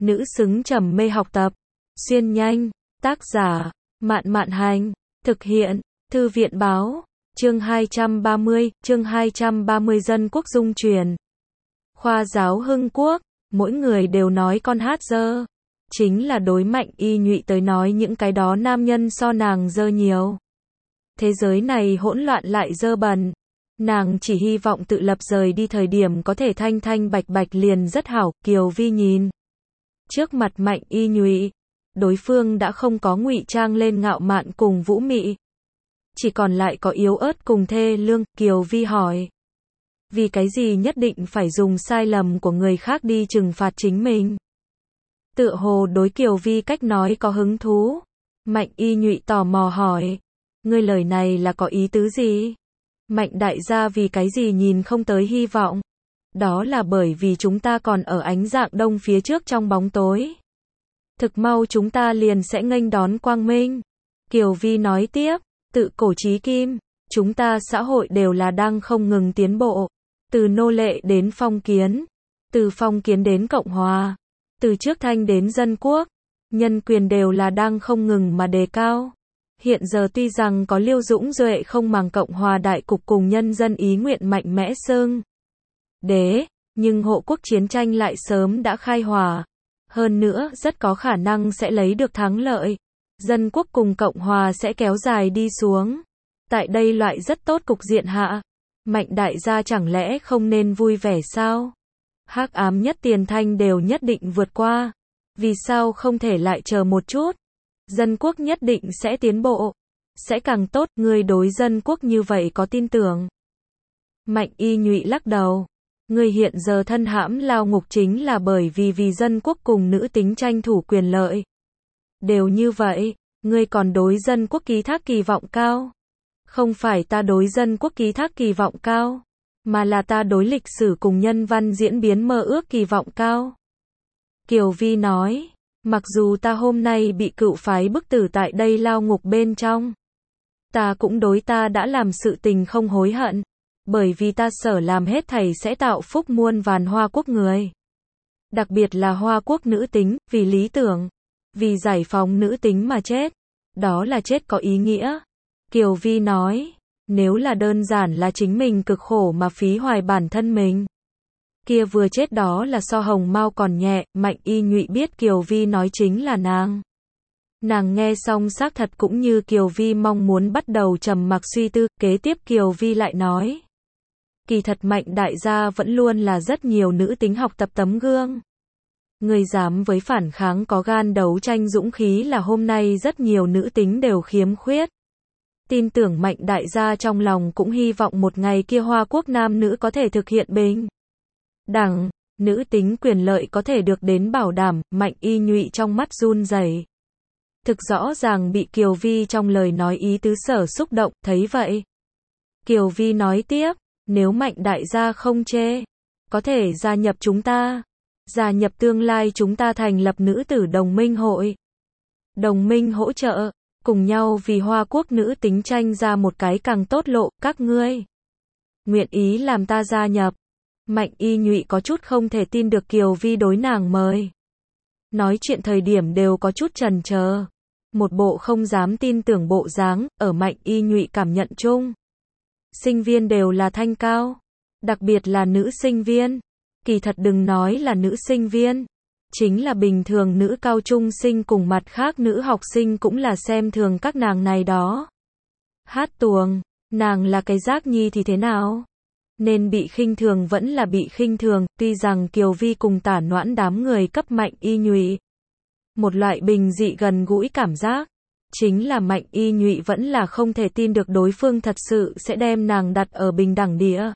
nữ xứng trầm mê học tập. Xuyên nhanh, tác giả, Mạn Mạn Hành, thực hiện, Thư viện Báo, chương 230 Dân Quốc Dung truyền. Khoa giáo Hưng Quốc, mỗi người đều nói con hát dơ. Chính là đối Mạnh Y Nhụy tới nói những cái đó nam nhân so nàng dơ nhiều. Thế giới này hỗn loạn lại dơ bẩn. Nàng chỉ hy vọng tự lập rời đi thời điểm có thể thanh thanh bạch bạch liền rất hảo. Kiều Vi nhìn trước mặt Mạnh Y Nhụy, đối phương đã không có ngụy trang lên ngạo mạn cùng vũ mị, chỉ còn lại có yếu ớt cùng thê lương. Kiều Vi hỏi, vì cái gì nhất định phải dùng sai lầm của người khác đi trừng phạt chính mình? Tựa hồ đối Kiều Vi cách nói có hứng thú. Mạnh Y Nhụy tò mò hỏi, ngươi lời này là có ý tứ gì? Mạnh đại gia vì cái gì nhìn không tới hy vọng? Đó là bởi vì chúng ta còn ở ánh dạng đông phía trước trong bóng tối. Thực mau chúng ta liền sẽ nghênh đón quang minh. Kiều Vi nói tiếp, tự cổ chí kim, chúng ta xã hội đều là đang không ngừng tiến bộ. Từ nô lệ đến phong kiến, từ phong kiến đến Cộng hòa, từ trước thanh đến dân quốc, nhân quyền đều là đang không ngừng mà đề cao. Hiện giờ tuy rằng có Liêu Dũng Duệ không màng Cộng hòa đại cục cùng nhân dân ý nguyện mạnh mẽ xưng đế, nhưng hộ quốc chiến tranh lại sớm đã khai hỏa. Hơn nữa, rất có khả năng sẽ lấy được thắng lợi. Dân quốc cùng Cộng hòa sẽ kéo dài đi xuống. Tại đây loại rất tốt cục diện hạ, Mạnh đại gia chẳng lẽ không nên vui vẻ sao? Hắc ám nhất tiền thanh đều nhất định vượt qua. Vì sao không thể lại chờ một chút? Dân quốc nhất định sẽ tiến bộ, sẽ càng tốt. Ngươi đối dân quốc như vậy có tin tưởng? Mạnh Y Nhụy lắc đầu. Ngươi hiện giờ thân hãm lao ngục chính là bởi vì dân quốc cùng nữ tính tranh thủ quyền lợi. Đều như vậy, ngươi còn đối dân quốc ký thác kỳ vọng cao. Không phải ta đối dân quốc ký thác kỳ vọng cao, mà là ta đối lịch sử cùng nhân văn diễn biến mơ ước kỳ vọng cao. Kiều Vi nói, mặc dù ta hôm nay bị cựu phái bức tử tại đây lao ngục bên trong, ta cũng đối ta đã làm sự tình không hối hận, bởi vì ta sở làm hết thảy sẽ tạo phúc muôn vàn Hoa Quốc người. Đặc biệt là Hoa Quốc nữ tính, vì lý tưởng, vì giải phóng nữ tính mà chết. Đó là chết có ý nghĩa. Kiều Vi nói, nếu là đơn giản là chính mình cực khổ mà phí hoài bản thân mình, kia vừa chết đó là so hồng mao còn nhẹ. Mạnh Y Nhụy biết Kiều Vi nói chính là nàng. Nàng nghe xong xác thật cũng như Kiều Vi mong muốn bắt đầu trầm mặc suy tư. Kế tiếp Kiều Vi lại nói, kỳ thật Mạnh đại gia vẫn luôn là rất nhiều nữ tính học tập tấm gương. Người dám với phản kháng có gan đấu tranh dũng khí là hôm nay rất nhiều nữ tính đều khiếm khuyết. Tin tưởng Mạnh đại gia trong lòng cũng hy vọng một ngày kia Hoa Quốc nam nữ có thể thực hiện bình đẳng, nữ tính quyền lợi có thể được đến bảo đảm. Mạnh Y Nhụy trong mắt run rẩy. Thực rõ ràng bị Kiều Vi trong lời nói ý tứ sở xúc động. Thấy vậy, Kiều Vi nói tiếp, nếu Mạnh đại gia không chê, có thể gia nhập chúng ta. Gia nhập tương lai chúng ta thành lập nữ tử đồng minh hội. Đồng minh hỗ trợ, cùng nhau vì Hoa Quốc nữ tính tranh ra một cái càng tốt lộ. Các ngươi nguyện ý làm ta gia nhập? Mạnh Y Nhụy có chút không thể tin được Kiều Vi đối nàng mời. Nói chuyện thời điểm đều có chút chần chờ. Một bộ không dám tin tưởng bộ dáng. Ở Mạnh Y Nhụy cảm nhận chung, sinh viên đều là thanh cao. Đặc biệt là nữ sinh viên. Kỳ thật đừng nói là nữ sinh viên, chính là bình thường nữ cao trung sinh cùng mặt khác nữ học sinh cũng là xem thường các nàng này đó. Hát tuồng, nàng là cái rác nhi thì thế nào? Nên bị khinh thường vẫn là bị khinh thường. Tuy rằng Kiều Vi cùng Tả Noãn đám người cấp Mạnh Y Nhụy một loại bình dị gần gũi cảm giác, chính là Mạnh Y Nhụy vẫn là không thể tin được đối phương thật sự sẽ đem nàng đặt ở bình đẳng địa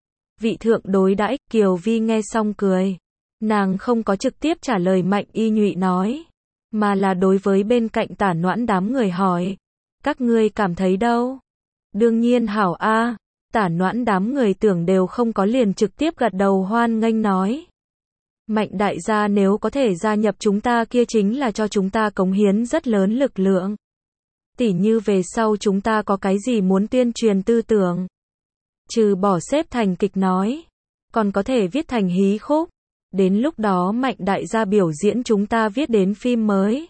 vị thượng đối đãi. Kiều Vi nghe xong cười. Nàng không có trực tiếp trả lời Mạnh Y Nhụy nói, mà là đối với bên cạnh Tả Noãn đám người hỏi, các ngươi cảm thấy đâu? Đương nhiên hảo a. Tả Noãn đám người tưởng đều không có liền trực tiếp gật đầu hoan nghênh nói, Mạnh đại gia nếu có thể gia nhập chúng ta kia chính là cho chúng ta cống hiến rất lớn lực lượng. Tỉ như về sau chúng ta có cái gì muốn tuyên truyền tư tưởng, trừ bỏ xếp thành kịch nói, còn có thể viết thành hí khúc, Đến lúc đó Mạnh đại gia biểu diễn chúng ta viết đến phim mới.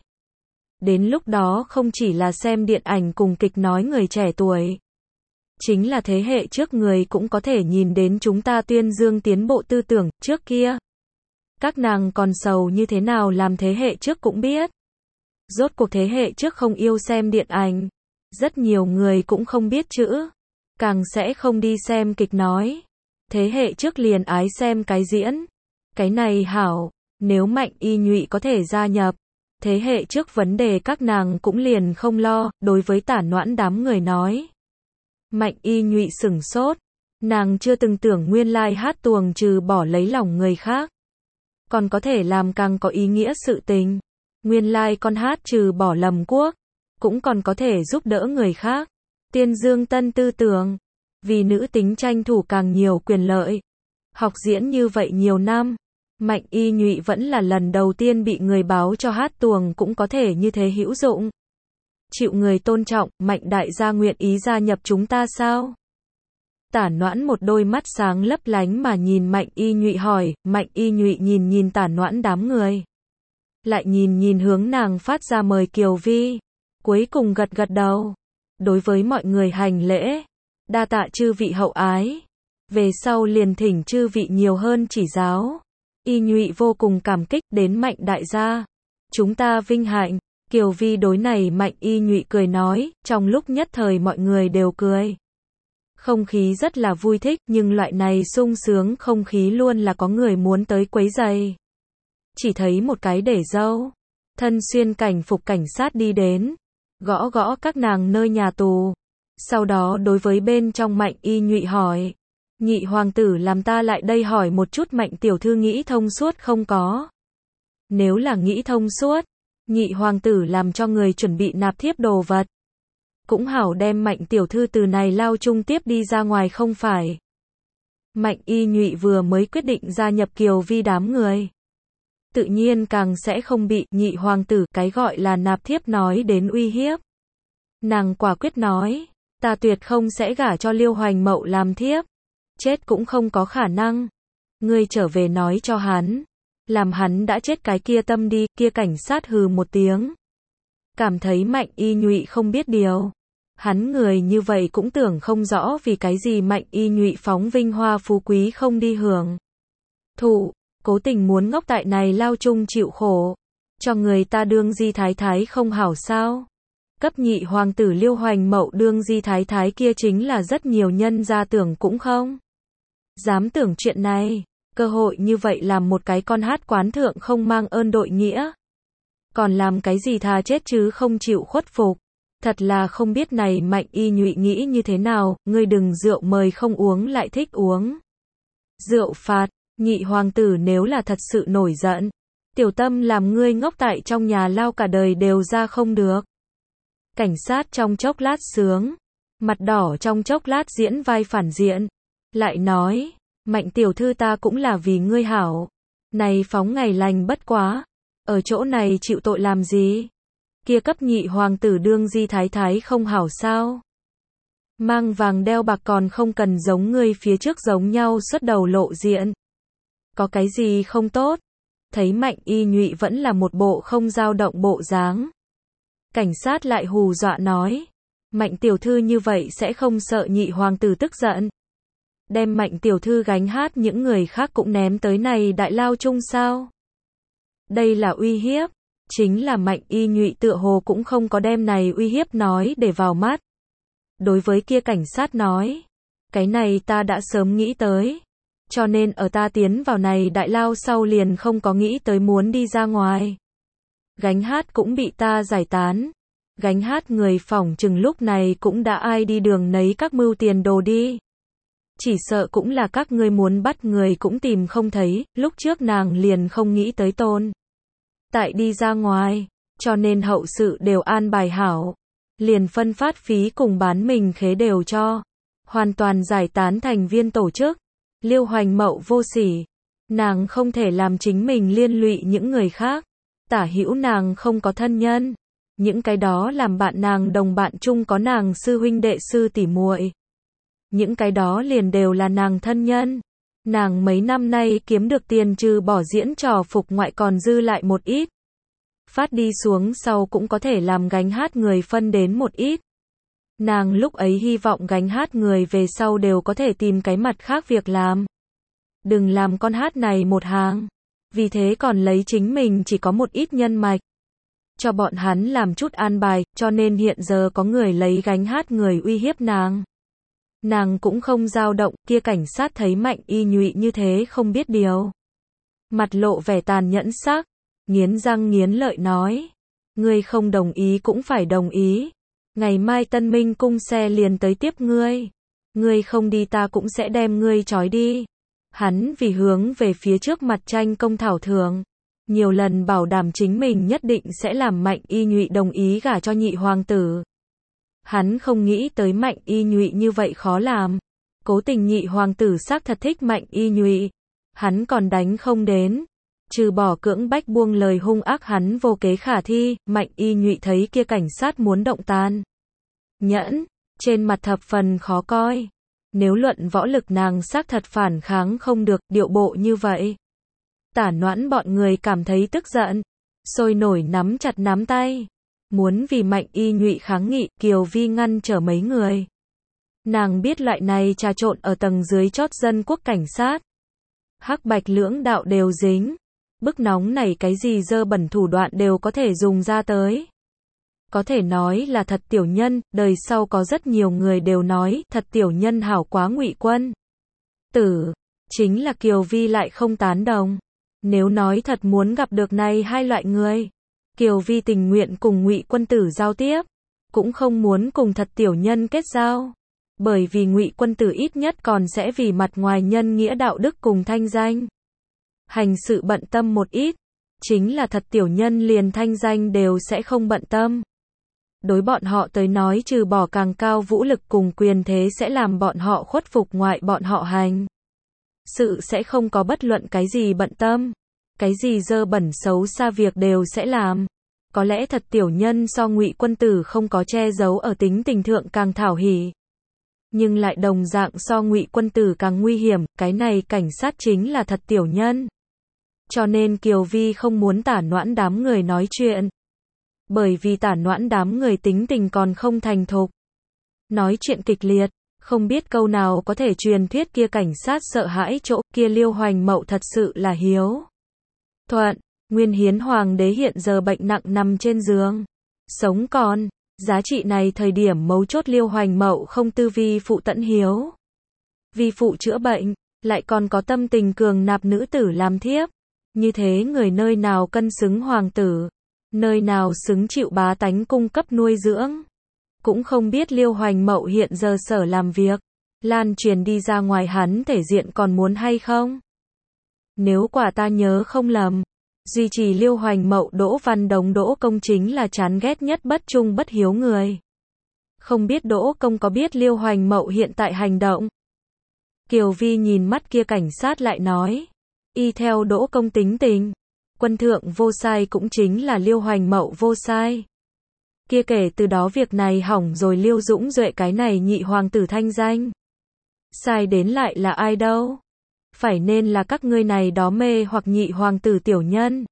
Đến lúc đó không chỉ là xem điện ảnh cùng kịch nói người trẻ tuổi. Chính là thế hệ trước người cũng có thể nhìn đến chúng ta tuyên dương tiến bộ tư tưởng, trước kia. Các nàng còn sầu như thế nào làm thế hệ trước cũng biết. Rốt cuộc thế hệ trước không yêu xem điện ảnh. Rất nhiều người cũng không biết chữ. Càng sẽ không đi xem kịch nói. Thế hệ trước liền ái xem cái diễn. Cái này hảo, nếu Mạnh Y Nhụy có thể gia nhập. Thế hệ trước vấn đề các nàng cũng liền không lo, đối với Tả Noãn đám người nói. Mạnh Y Nhụy sửng sốt. Nàng chưa từng tưởng nguyên lai hát tuồng trừ bỏ lấy lòng người khác. Còn có thể làm càng có ý nghĩa sự tình. Nguyên lai con hát trừ bỏ lầm quốc. Cũng còn có thể giúp đỡ người khác. Tuyên dương tân tư tưởng. Vì nữ tính tranh thủ càng nhiều quyền lợi. Học diễn như vậy nhiều năm. Mạnh Y Nhụy vẫn là lần đầu tiên bị người báo cho hát tuồng cũng có thể như thế hữu dụng. Chịu người tôn trọng, Mạnh đại gia nguyện ý gia nhập chúng ta sao? Tả Noãn một đôi mắt sáng lấp lánh mà nhìn Mạnh Y Nhụy hỏi, Mạnh Y Nhụy nhìn Tả Noãn đám người. Lại nhìn hướng nàng phát ra mời Kiều Vi. Cuối cùng gật đầu. Đối với mọi người hành lễ. Đa tạ chư vị hậu ái. Về sau liền thỉnh chư vị nhiều hơn chỉ giáo. Y Nhụy vô cùng cảm kích đến Mạnh đại gia. Chúng ta vinh hạnh. Kiều Vi đối này Mạnh Y Nhụy cười nói, trong lúc nhất thời mọi người đều cười. Không khí rất là vui thích, nhưng loại này sung sướng không khí luôn là có người muốn tới quấy rầy. Chỉ thấy một cái để dâu, thân xuyên cảnh phục cảnh sát đi đến, gõ các nàng nơi nhà tù. Sau đó đối với bên trong Mạnh Y Nhụy hỏi, nhị hoàng tử làm ta lại đây hỏi một chút Mạnh tiểu thư nghĩ thông suốt không có. Nếu là nghĩ thông suốt, nhị hoàng tử làm cho người chuẩn bị nạp thiếp đồ vật. Cũng hảo đem Mạnh tiểu thư từ này lao chung tiếp đi ra ngoài không phải. Mạnh Y Nhụy vừa mới quyết định gia nhập Kiều Vi đám người. Tự nhiên càng sẽ không bị nhị hoàng tử cái gọi là nạp thiếp nói đến uy hiếp. Nàng quả quyết nói, ta tuyệt không sẽ gả cho Liêu Hoành Mậu làm thiếp. Chết cũng không có khả năng. Ngươi trở về nói cho hắn. Làm hắn đã chết cái kia tâm đi, kia cảnh sát hừ một tiếng. Cảm thấy Mạnh Y Nhụy không biết điều. Hắn người như vậy cũng tưởng không rõ vì cái gì Mạnh Y Nhụy phóng vinh hoa phú quý không đi hưởng thụ, cố tình muốn ngốc tại này lao chung chịu khổ. Cho người ta đương di thái thái không hảo sao. Cấp nhị hoàng tử Liêu Hoành Mậu đương di thái thái kia chính là rất nhiều nhân gia tưởng cũng không dám tưởng chuyện này. Cơ hội như vậy làm một cái con hát quán thượng không mang ơn đội nghĩa. Còn làm cái gì thà chết chứ không chịu khuất phục. Thật là không biết này Mạnh Y Nhụy nghĩ như thế nào, ngươi đừng rượu mời không uống lại thích uống. Rượu phạt, nhị hoàng tử nếu là thật sự nổi giận. Tiểu tâm làm ngươi ngốc tại trong nhà lao cả đời đều ra không được. Cảnh sát trong chốc lát sướng. Mặt đỏ trong chốc lát diễn vai phản diện. Lại nói, Mạnh tiểu thư ta cũng là vì ngươi hảo. Này phóng ngày lành bất quá. Ở chỗ này chịu tội làm gì? Kia cấp nhị hoàng tử đương di thái thái không hảo sao? Mang vàng đeo bạc còn không cần giống ngươi phía trước giống nhau xuất đầu lộ diện. Có cái gì không tốt? Thấy Mạnh Y Nhụy vẫn là một bộ không dao động bộ dáng. Cảnh sát lại hù dọa nói. Mạnh tiểu thư như vậy sẽ không sợ nhị hoàng tử tức giận. Đem Mạnh tiểu thư gánh hát những người khác cũng ném tới này đại lao chung sao? Đây là uy hiếp. Chính là Mạnh Y Nhụy tựa hồ cũng không có đem này uy hiếp nói để vào mắt. Đối với kia cảnh sát nói. Cái này ta đã sớm nghĩ tới. Cho nên ở ta tiến vào này đại lao sau liền không có nghĩ tới muốn đi ra ngoài. Gánh hát cũng bị ta giải tán. Gánh hát người phỏng chừng lúc này cũng đã ai đi đường nấy các mưu tiền đồ đi. Chỉ sợ cũng là các ngươi muốn bắt người cũng tìm không thấy, lúc trước nàng liền không nghĩ tới tôn. Tại đi ra ngoài, cho nên hậu sự đều an bài hảo. Liền phân phát phí cùng bán mình khế đều cho. Hoàn toàn giải tán thành viên tổ chức. Liêu Hoành Mậu vô sỉ. Nàng không thể làm chính mình liên lụy những người khác. Tả hữu nàng không có thân nhân. Những cái đó làm bạn nàng đồng bạn chung có nàng sư huynh đệ sư tỷ muội. Những cái đó liền đều là nàng thân nhân. Nàng mấy năm nay kiếm được tiền trừ bỏ diễn trò phục ngoại còn dư lại một ít. Phát đi xuống sau cũng có thể làm gánh hát người phân đến một ít. Nàng lúc ấy hy vọng gánh hát người về sau đều có thể tìm cái mặt khác việc làm. Đừng làm con hát này một hàng. Vì thế còn lấy chính mình chỉ có một ít nhân mạch. Cho bọn hắn làm chút an bài, cho nên hiện giờ có người lấy gánh hát người uy hiếp nàng. Nàng cũng không dao động, kia cảnh sát thấy Mạnh Y Nhụy như thế không biết điều. Mặt lộ vẻ tàn nhẫn sắc, nghiến răng nghiến lợi nói. Ngươi không đồng ý cũng phải đồng ý. Ngày mai Tân Minh cung xe liền tới tiếp ngươi. Ngươi không đi ta cũng sẽ đem ngươi trói đi. Hắn vì hướng về phía trước mặt tranh công thảo thường. Nhiều lần bảo đảm chính mình nhất định sẽ làm Mạnh Y Nhụy đồng ý gả cho nhị hoàng tử. Hắn không nghĩ tới Mạnh Y Nhụy như vậy khó làm. Cố tình nhị hoàng tử xác thật thích Mạnh Y Nhụy. Hắn còn đánh không đến. Trừ bỏ cưỡng bách buông lời hung ác hắn vô kế khả thi. Mạnh Y Nhụy thấy kia cảnh sát muốn động tan nhẫn, trên mặt thập phần khó coi. Nếu luận võ lực nàng xác thật phản kháng không được, điệu bộ như vậy. Tả Noãn bọn người cảm thấy tức giận, sôi nổi nắm chặt nắm tay. Muốn vì Mạnh Y Nhụy kháng nghị, Kiều Vi ngăn trở mấy người. Nàng biết loại này trà trộn ở tầng dưới chót dân quốc cảnh sát. Hắc bạch lưỡng đạo đều dính. Bức nóng này cái gì dơ bẩn thủ đoạn đều có thể dùng ra tới. Có thể nói là thật tiểu nhân, đời sau có rất nhiều người đều nói, thật tiểu nhân hảo quá Ngụy Quân Tử. Chính là Kiều Vi lại không tán đồng. Nếu nói thật muốn gặp được này hai loại người, Kiều Vi tình nguyện cùng Ngụy Quân Tử giao tiếp, cũng không muốn cùng thật tiểu nhân kết giao. Bởi vì Ngụy Quân Tử ít nhất còn sẽ vì mặt ngoài nhân nghĩa đạo đức cùng thanh danh. Hành sự bận tâm một ít, chính là thật tiểu nhân liền thanh danh đều sẽ không bận tâm. Đối bọn họ tới nói trừ bỏ càng cao vũ lực cùng quyền thế sẽ làm bọn họ khuất phục ngoại bọn họ hành. Sự sẽ không có bất luận cái gì bận tâm. Cái gì dơ bẩn xấu xa việc đều sẽ làm. Có lẽ thật tiểu nhân so Ngụy Quân Tử không có che giấu ở tính tình thượng càng thảo hỉ. Nhưng lại đồng dạng so Ngụy Quân Tử càng nguy hiểm, cái này cảnh sát chính là thật tiểu nhân. Cho nên Kiều Vi không muốn Tả Noãn đám người nói chuyện. Bởi vì Tả Noãn đám người tính tình còn không thành thục. Nói chuyện kịch liệt, không biết câu nào có thể truyền thuyết kia cảnh sát sợ hãi chỗ kia Liêu Hoành Mậu thật sự là hiếu thuận. Nguyên Hiến Hoàng đế hiện giờ bệnh nặng nằm trên giường. Sống còn, giá trị này thời điểm mấu chốt Liêu Hoành Mậu không tư vi phụ tận hiếu. Vi phụ chữa bệnh, lại còn có tâm tình cường nạp nữ tử làm thiếp. Như thế người nơi nào cân xứng hoàng tử, nơi nào xứng chịu bá tánh cung cấp nuôi dưỡng. Cũng không biết Liêu Hoành Mậu hiện giờ sở làm việc, lan truyền đi ra ngoài hắn thể diện còn muốn hay không? Nếu quả ta nhớ không lầm, duy trì Liêu Hoành Mậu Đỗ Văn Đống Đỗ Công chính là chán ghét nhất bất trung bất hiếu người. Không biết Đỗ Công có biết Liêu Hoành Mậu hiện tại hành động? Kiều Vi nhìn mắt kia cảnh sát lại nói, y theo Đỗ Công tính tình, quân thượng vô sai cũng chính là Liêu Hoành Mậu vô sai. Kia kể từ đó việc này hỏng rồi Liêu Dũng Duệ cái này nhị hoàng tử thanh danh. Sai đến lại là ai đâu? Phải nên là các ngươi này đó mê hoặc nhị hoàng tử tiểu nhân.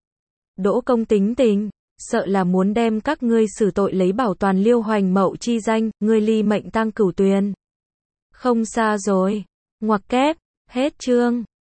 Đỗ Công tính tình, sợ là muốn đem các ngươi xử tội lấy bảo toàn Liêu Hoành Mậu chi danh, ngươi ly mệnh tang cửu tuyền. Không xa rồi. Ngoặc kép, hết chương.